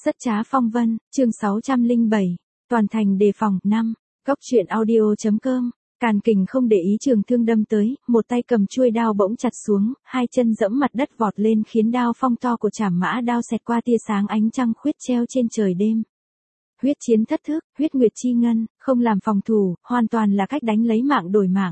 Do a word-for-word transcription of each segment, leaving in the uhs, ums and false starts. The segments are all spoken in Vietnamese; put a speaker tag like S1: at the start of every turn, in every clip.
S1: Rất trá phong vân, chương sáu trăm lẻ bảy, toàn thành đề phòng, năm, góc truyện audio.com, Càn Kình không để ý Trường Thương đâm tới, một tay cầm chuôi đao bỗng chặt xuống, hai chân dẫm mặt đất vọt lên khiến đao phong to của Trảm Mã Đao xẹt qua tia sáng ánh trăng khuyết treo trên trời đêm. Huyết chiến thất thức, huyết nguyệt chi ngân, không làm phòng thủ, hoàn toàn là cách đánh lấy mạng đổi mạng.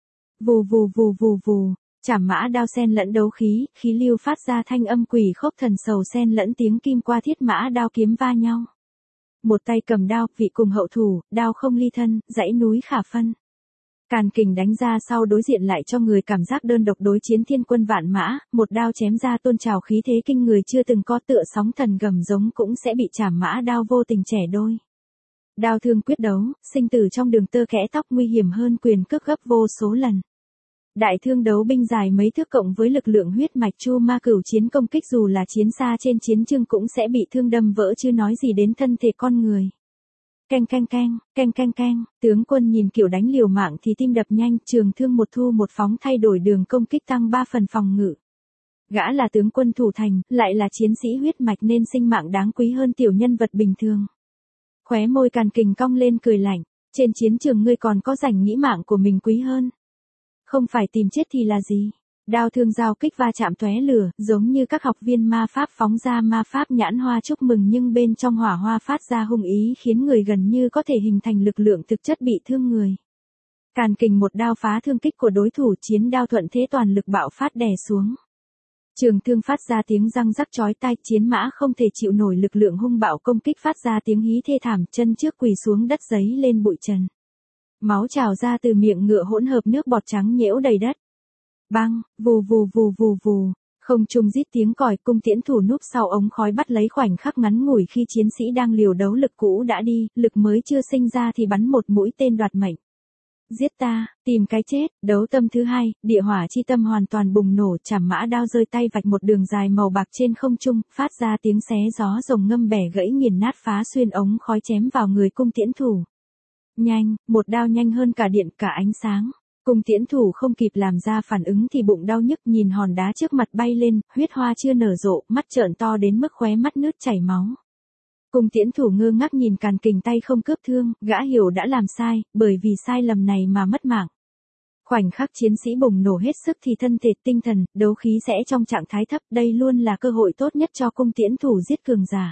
S1: Vù vù vù vù vù. Trảm Mã Đao xen lẫn đấu khí, khí lưu phát ra thanh âm quỷ khốc thần sầu xen lẫn tiếng kim qua thiết mã đao kiếm va nhau. Một tay cầm đao, vị cùng hậu thủ, đao không ly thân, dãy núi khả phân. Càn Kình đánh ra sau đối diện lại cho người cảm giác đơn độc đối chiến thiên quân vạn mã, một đao chém ra tôn trào khí thế kinh người chưa từng có tựa sóng thần gầm giống cũng sẽ bị Trảm Mã Đao vô tình chẻ đôi. Đao thương quyết đấu, sinh tử trong đường tơ kẽ tóc nguy hiểm hơn quyền cước gấp vô số lần. Đại thương đấu binh dài mấy thước cộng với lực lượng huyết mạch Chu Ma Cửu chiến công kích dù là chiến xa trên chiến trường cũng sẽ bị thương đâm vỡ chứ nói gì đến thân thể con người. Canh canh canh, canh canh canh, tướng quân nhìn kiểu đánh liều mạng thì tim đập nhanh, Trường Thương một thu một phóng thay đổi đường công kích tăng ba phần phòng ngự. Gã là tướng quân thủ thành, lại là chiến sĩ huyết mạch nên sinh mạng đáng quý hơn tiểu nhân vật bình thường. Khóe môi Càn Kình cong lên cười lạnh, trên chiến trường ngươi còn có rảnh nghĩ mạng của mình quý hơn. Không phải tìm chết thì là gì? Đao thương giao kích va chạm tóe lửa, giống như các học viên ma pháp phóng ra ma pháp nhãn hoa chúc mừng nhưng bên trong hỏa hoa phát ra hung ý khiến người gần như có thể hình thành lực lượng thực chất bị thương người. Càn Kình một đao phá thương kích của đối thủ, chiến đao thuận thế toàn lực bạo phát đè xuống. Trường Thương phát ra tiếng răng rắc chói tai, chiến mã không thể chịu nổi lực lượng hung bạo công kích phát ra tiếng hí thê thảm, chân trước quỳ xuống đất giấy lên bụi trần. Máu trào ra từ miệng ngựa hỗn hợp nước bọt trắng nhễu đầy đất. Băng, vù vù vù vù vù, không trung rít tiếng còi, cung tiễn thủ núp sau ống khói bắt lấy khoảnh khắc ngắn ngủi khi chiến sĩ đang liều đấu lực cũ đã đi, lực mới chưa sinh ra thì bắn một mũi tên đoạt mệnh. Giết ta, tìm cái chết, đấu tâm thứ hai, địa hỏa chi tâm hoàn toàn bùng nổ, Trảm Mã Đao rơi tay vạch một đường dài màu bạc trên không trung, phát ra tiếng xé gió rồng ngâm bẻ gãy nghiền nát phá xuyên ống khói chém vào người cung tiễn thủ. Nhanh, một đao nhanh hơn cả điện cả ánh sáng. Cung tiễn thủ không kịp làm ra phản ứng thì bụng đau nhức nhìn hòn đá trước mặt bay lên, huyết hoa chưa nở rộ, mắt trợn to đến mức khóe mắt nứt chảy máu. Cung tiễn thủ ngơ ngác nhìn Càn Kình tay không cướp thương, gã hiểu đã làm sai, bởi vì sai lầm này mà mất mạng. Khoảnh khắc chiến sĩ bùng nổ hết sức thì thân thể tinh thần, đấu khí sẽ trong trạng thái thấp, đây luôn là cơ hội tốt nhất cho cung tiễn thủ giết cường giả.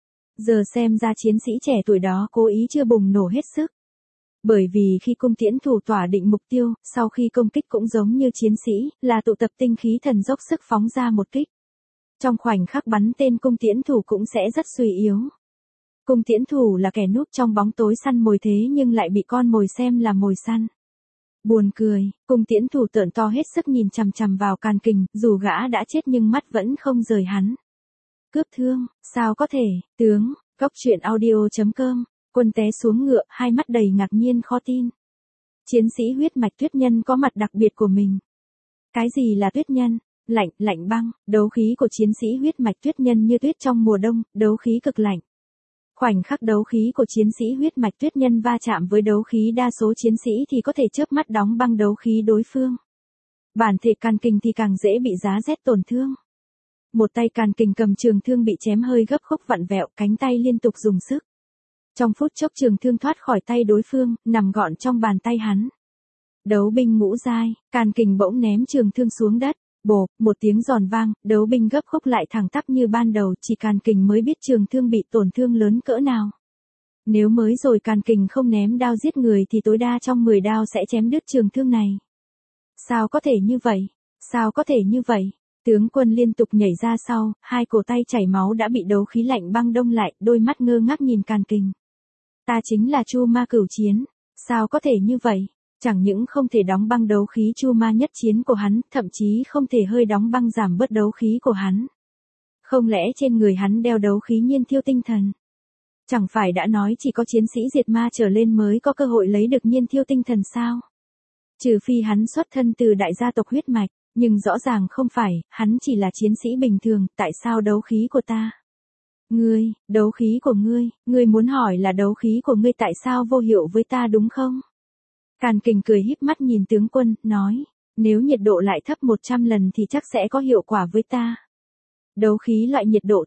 S1: Giờ xem ra chiến sĩ trẻ tuổi đó cố ý chưa bùng nổ hết sức. Bởi vì khi cung tiễn thủ tỏa định mục tiêu, sau khi công kích cũng giống như chiến sĩ, là tụ tập tinh khí thần dốc sức phóng ra một kích. Trong khoảnh khắc bắn tên cung tiễn thủ cũng sẽ rất suy yếu. Cung tiễn thủ là kẻ núp trong bóng tối săn mồi thế nhưng lại bị con mồi xem là mồi săn. Buồn cười, cung tiễn thủ trợn to hết sức nhìn chằm chằm vào Càn Kình, dù gã đã chết nhưng mắt vẫn không rời hắn. Cướp thương, sao có thể, tướng, góc truyện audio.com. Quân té xuống ngựa, hai mắt đầy ngạc nhiên khó tin. Chiến sĩ huyết mạch Tuyết Nhân có mặt đặc biệt của mình. Cái gì là Tuyết Nhân? Lạnh, lạnh băng, đấu khí của chiến sĩ huyết mạch Tuyết Nhân như tuyết trong mùa đông, đấu khí cực lạnh. Khoảnh khắc đấu khí của chiến sĩ huyết mạch Tuyết Nhân va chạm với đấu khí đa số chiến sĩ thì có thể chớp mắt đóng băng đấu khí đối phương. Bản thể Càn Kình thì càng dễ bị giá rét tổn thương. Một tay Càn Kình cầm trường thương bị chém hơi gấp khúc vặn vẹo, cánh tay liên tục dùng sức. Trong phút chốc trường thương thoát khỏi tay đối phương, nằm gọn trong bàn tay hắn. Đấu binh ngũ giai, Càn Kình bỗng ném trường thương xuống đất, bộp, một tiếng giòn vang, đấu binh gấp khúc lại thẳng tắp như ban đầu, chỉ Càn Kình mới biết trường thương bị tổn thương lớn cỡ nào. Nếu mới rồi Càn Kình không ném đao giết người thì tối đa trong mười đao sẽ chém đứt trường thương này. Sao có thể như vậy? Sao có thể như vậy? Tướng quân liên tục nhảy ra sau, hai cổ tay chảy máu đã bị đấu khí lạnh băng đông lại, đôi mắt ngơ ngác nhìn Càn Kình. Ta chính là Chu Ma Cửu chiến, sao có thể như vậy? Chẳng những không thể đóng băng đấu khí Chu Ma nhất chiến của hắn, thậm chí không thể hơi đóng băng giảm bớt đấu khí của hắn. Không lẽ trên người hắn đeo đấu khí nhiên thiêu tinh thần? Chẳng phải đã nói chỉ có chiến sĩ diệt ma trở lên mới có cơ hội lấy được nhiên thiêu tinh thần sao? Trừ phi hắn xuất thân từ đại gia tộc huyết mạch, nhưng rõ ràng không phải, hắn chỉ là chiến sĩ bình thường, tại sao đấu khí của ta? Ngươi, đấu khí của ngươi, ngươi muốn hỏi là đấu khí của ngươi tại sao vô hiệu với ta đúng không? Càn Kình cười híp mắt nhìn tướng quân, nói, nếu nhiệt độ lại thấp một trăm lần thì chắc sẽ có hiệu quả với ta. Đấu khí loại nhiệt độ thấp,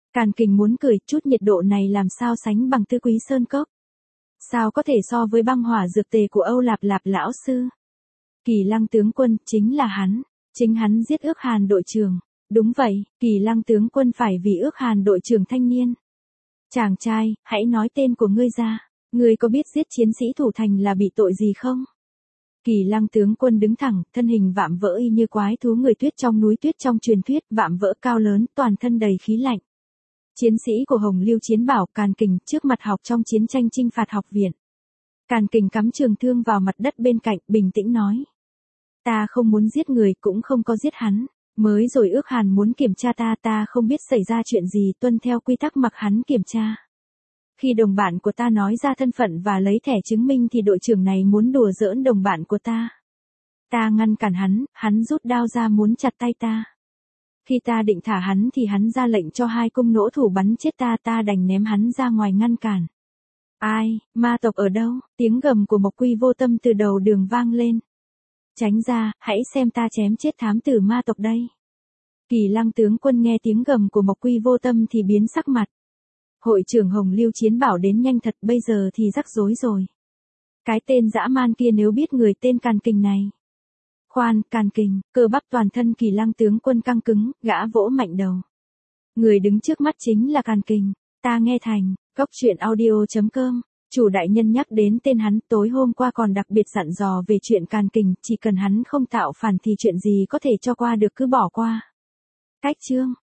S1: Càn Kình muốn cười, chút nhiệt độ này làm sao sánh bằng Tư Quý Sơn Cốc. Sao có thể so với băng hỏa dược tề của Âu Lạp Lạp lão sư. Kỳ Lăng tướng quân, chính là hắn, chính hắn giết Ước Hàn đội trưởng. Đúng vậy, Kỳ Lăng tướng quân phải vì Ước Hàn đội trưởng thanh niên. Chàng trai, hãy nói tên của ngươi ra, ngươi có biết giết chiến sĩ thủ thành là bị tội gì không? Kỳ Lăng tướng quân đứng thẳng, thân hình vạm vỡ y như quái thú người tuyết trong núi tuyết trong truyền thuyết, vạm vỡ cao lớn, toàn thân đầy khí lạnh. Chiến sĩ của Hồng Lưu Chiến Bảo, Càn Kình, trước mặt học trong chiến tranh chinh phạt học viện. Càn Kình cắm trường thương vào mặt đất bên cạnh, bình tĩnh nói. Ta không muốn giết người, cũng không có giết hắn. Mới rồi Ước Hàn muốn kiểm tra ta, ta không biết xảy ra chuyện gì, tuân theo quy tắc mặc hắn kiểm tra. Khi đồng bạn của ta nói ra thân phận và lấy thẻ chứng minh thì đội trưởng này muốn đùa giỡn đồng bạn của ta. Ta ngăn cản hắn, hắn rút đao ra muốn chặt tay ta. Khi ta định thả hắn thì hắn ra lệnh cho hai cung nỗ thủ bắn chết ta, ta đành ném hắn ra ngoài ngăn cản. Ai, ma tộc ở đâu? Tiếng gầm của Mộc Quy Vô Tâm từ đầu đường vang lên. Tránh ra, hãy xem ta chém chết thám tử ma tộc đây. Kỳ Lăng tướng quân nghe tiếng gầm của Mộc Quy Vô Tâm thì biến sắc mặt. Hội trưởng Hồng Lưu Chiến Bảo đến nhanh thật, bây giờ thì rắc rối rồi. Cái tên dã man kia nếu biết người tên Càn Kình này. Khoan, Càn Kình, cơ bắp toàn thân Kỳ Lăng tướng quân căng cứng, gã vỗ mạnh đầu. Người đứng trước mắt chính là Càn Kình, ta nghe thành, cốc truyện audio chấm com. Chủ đại nhân nhắc đến tên hắn, tối hôm qua còn đặc biệt dặn dò về chuyện Càn Kình, chỉ cần hắn không tạo phản thì chuyện gì có thể cho qua được cứ bỏ qua. Cách chương